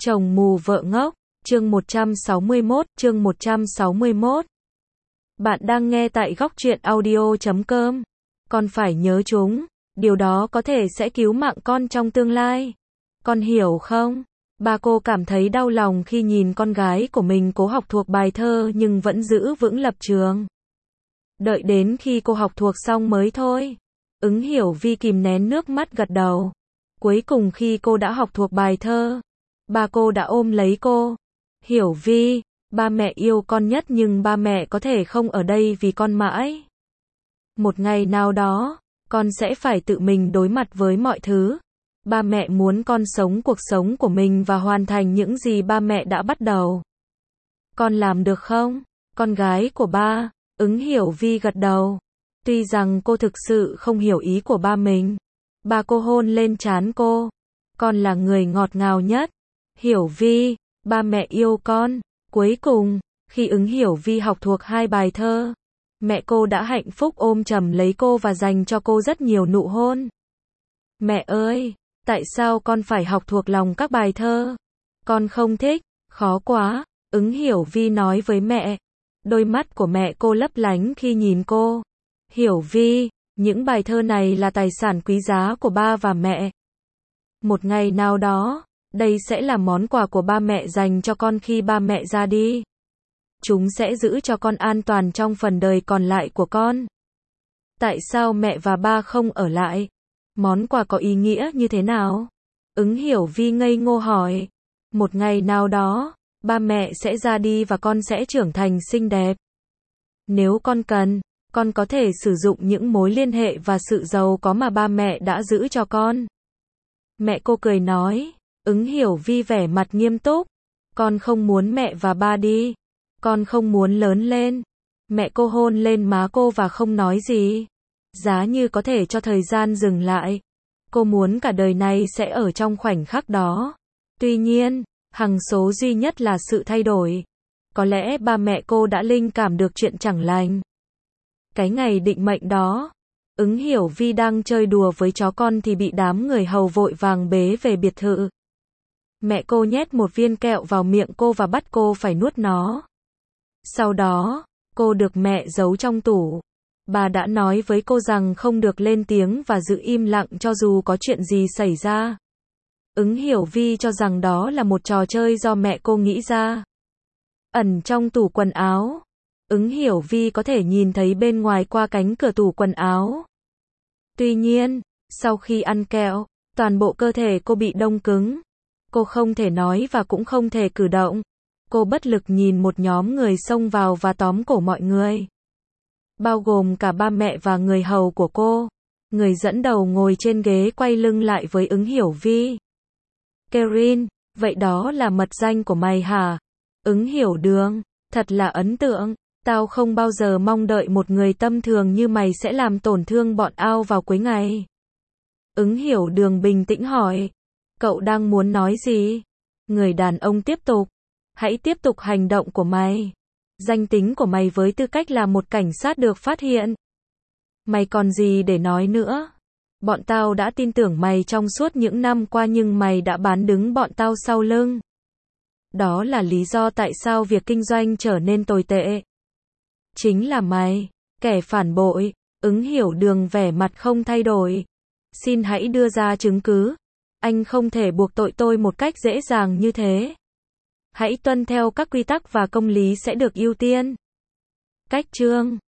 Chồng mù vợ ngốc, chương 161. Bạn đang nghe tại góc truyện audio.com. Con phải nhớ chúng, điều đó có thể sẽ cứu mạng con trong tương lai. Con hiểu không? Ba cô cảm thấy đau lòng khi nhìn con gái của mình cố học thuộc bài thơ nhưng vẫn giữ vững lập trường. Đợi đến khi cô học thuộc xong mới thôi. Ứng Hiểu Vi kìm nén nước mắt gật đầu. Cuối cùng khi cô đã học thuộc bài thơ, ba cô đã ôm lấy cô. Hiểu Vi, ba mẹ yêu con nhất nhưng ba mẹ có thể không ở đây vì con mãi. Một ngày nào đó, con sẽ phải tự mình đối mặt với mọi thứ. Ba mẹ muốn con sống cuộc sống của mình và hoàn thành những gì ba mẹ đã bắt đầu. Con làm được không? Con gái của ba, Ứng Hiểu Vi gật đầu. Tuy rằng cô thực sự không hiểu ý của ba mình. Ba cô hôn lên trán cô. Con là người ngọt ngào nhất. Hiểu Vi, ba mẹ yêu con. Cuối cùng, khi Ứng Hiểu Vi học thuộc 2 bài thơ, mẹ cô đã hạnh phúc ôm chầm lấy cô và dành cho cô rất nhiều nụ hôn. Mẹ ơi, tại sao con phải học thuộc lòng các bài thơ? Con không thích, khó quá, Ứng Hiểu Vi nói với mẹ. Đôi mắt của mẹ cô lấp lánh khi nhìn cô. Hiểu Vi, những bài thơ này là tài sản quý giá của ba và mẹ. Một ngày nào đó, đây sẽ là món quà của ba mẹ dành cho con khi ba mẹ ra đi. Chúng sẽ giữ cho con an toàn trong phần đời còn lại của con. Tại sao mẹ và ba không ở lại? Món quà có ý nghĩa như thế nào? Ứng Hiểu Vi ngây ngô hỏi. Một ngày nào đó, ba mẹ sẽ ra đi và con sẽ trưởng thành xinh đẹp. Nếu con cần, con có thể sử dụng những mối liên hệ và sự giàu có mà ba mẹ đã giữ cho con. Mẹ cô cười nói. Ứng Hiểu Vi vẻ mặt nghiêm túc. Con không muốn mẹ và ba đi. Con không muốn lớn lên. Mẹ cô hôn lên má cô và không nói gì. Giá như có thể cho thời gian dừng lại. Cô muốn cả đời này sẽ ở trong khoảnh khắc đó. Tuy nhiên, hằng số duy nhất là sự thay đổi. Có lẽ ba mẹ cô đã linh cảm được chuyện chẳng lành. Cái ngày định mệnh đó, Ứng Hiểu Vi đang chơi đùa với chó con thì bị đám người hầu vội vàng bế về biệt thự. Mẹ cô nhét một viên kẹo vào miệng cô và bắt cô phải nuốt nó. Sau đó, cô được mẹ giấu trong tủ. Bà đã nói với cô rằng không được lên tiếng và giữ im lặng cho dù có chuyện gì xảy ra. Ứng Hiểu Vi cho rằng đó là một trò chơi do mẹ cô nghĩ ra. Ẩn trong tủ quần áo, Ứng Hiểu Vi có thể nhìn thấy bên ngoài qua cánh cửa tủ quần áo. Tuy nhiên, sau khi ăn kẹo, toàn bộ cơ thể cô bị đông cứng. Cô không thể nói và cũng không thể cử động. Cô bất lực nhìn một nhóm người xông vào và tóm cổ mọi người. Bao gồm cả ba mẹ và người hầu của cô. Người dẫn đầu ngồi trên ghế quay lưng lại với Ứng Hiểu Vi. Karen, vậy đó là mật danh của mày hả? Ứng Hiểu Đường, thật là ấn tượng. Tao không bao giờ mong đợi một người tâm thường như mày sẽ làm tổn thương bọn ao vào cuối ngày. Ứng Hiểu Đường bình tĩnh hỏi. Cậu đang muốn nói gì? Người đàn ông tiếp tục. Hãy tiếp tục hành động của mày. Danh tính của mày với tư cách là một cảnh sát được phát hiện. Mày còn gì để nói nữa? Bọn tao đã tin tưởng mày trong suốt những năm qua nhưng mày đã bán đứng bọn tao sau lưng. Đó là lý do tại sao việc kinh doanh trở nên tồi tệ. Chính là mày, kẻ phản bội. Ứng Hiểu Đường vẻ mặt không thay đổi. Xin hãy đưa ra chứng cứ. Anh không thể buộc tội tôi một cách dễ dàng như thế. Hãy tuân theo các quy tắc và công lý sẽ được ưu tiên. Cách chương